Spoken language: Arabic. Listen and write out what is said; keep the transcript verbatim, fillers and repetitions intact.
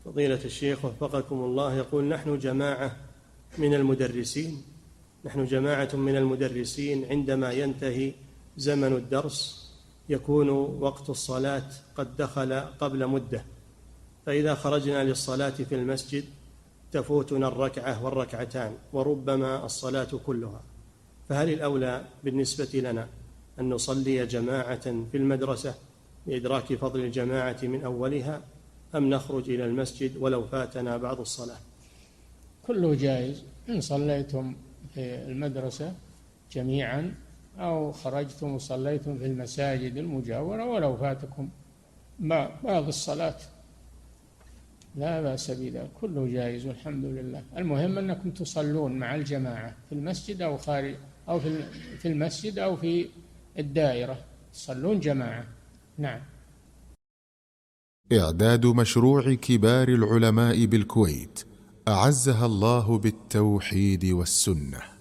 فضيلة الشيخ وفقكم الله، يقول: نحن جماعة من المدرسين نحن جماعة من المدرسين عندما ينتهي زمن الدرس يكون وقت الصلاة قد دخل قبل مدة، فإذا خرجنا للصلاة في المسجد تفوتنا الركعة والركعتان وربما الصلاة كلها، فهل الأولى بالنسبة لنا أن نصلي جماعة في المدرسة لإدراك فضل الجماعة من أولها، أم نخرج إلى المسجد ولو فاتنا بعض الصلاة؟ كله جائز، إن صليتم في المدرسة جميعا أو خرجتم وصليتم في المساجد المجاورة ولو فاتكم بعض الصلاة لا بأس بذلك، كله جائز والحمد لله. المهم أنكم تصلون مع الجماعة في المسجد أو خارج أو في المسجد أو في الدائرة، تصلون جماعة. نعم. إعداد مشروع كبار العلماء بالكويت أعزها الله بالتوحيد والسنة.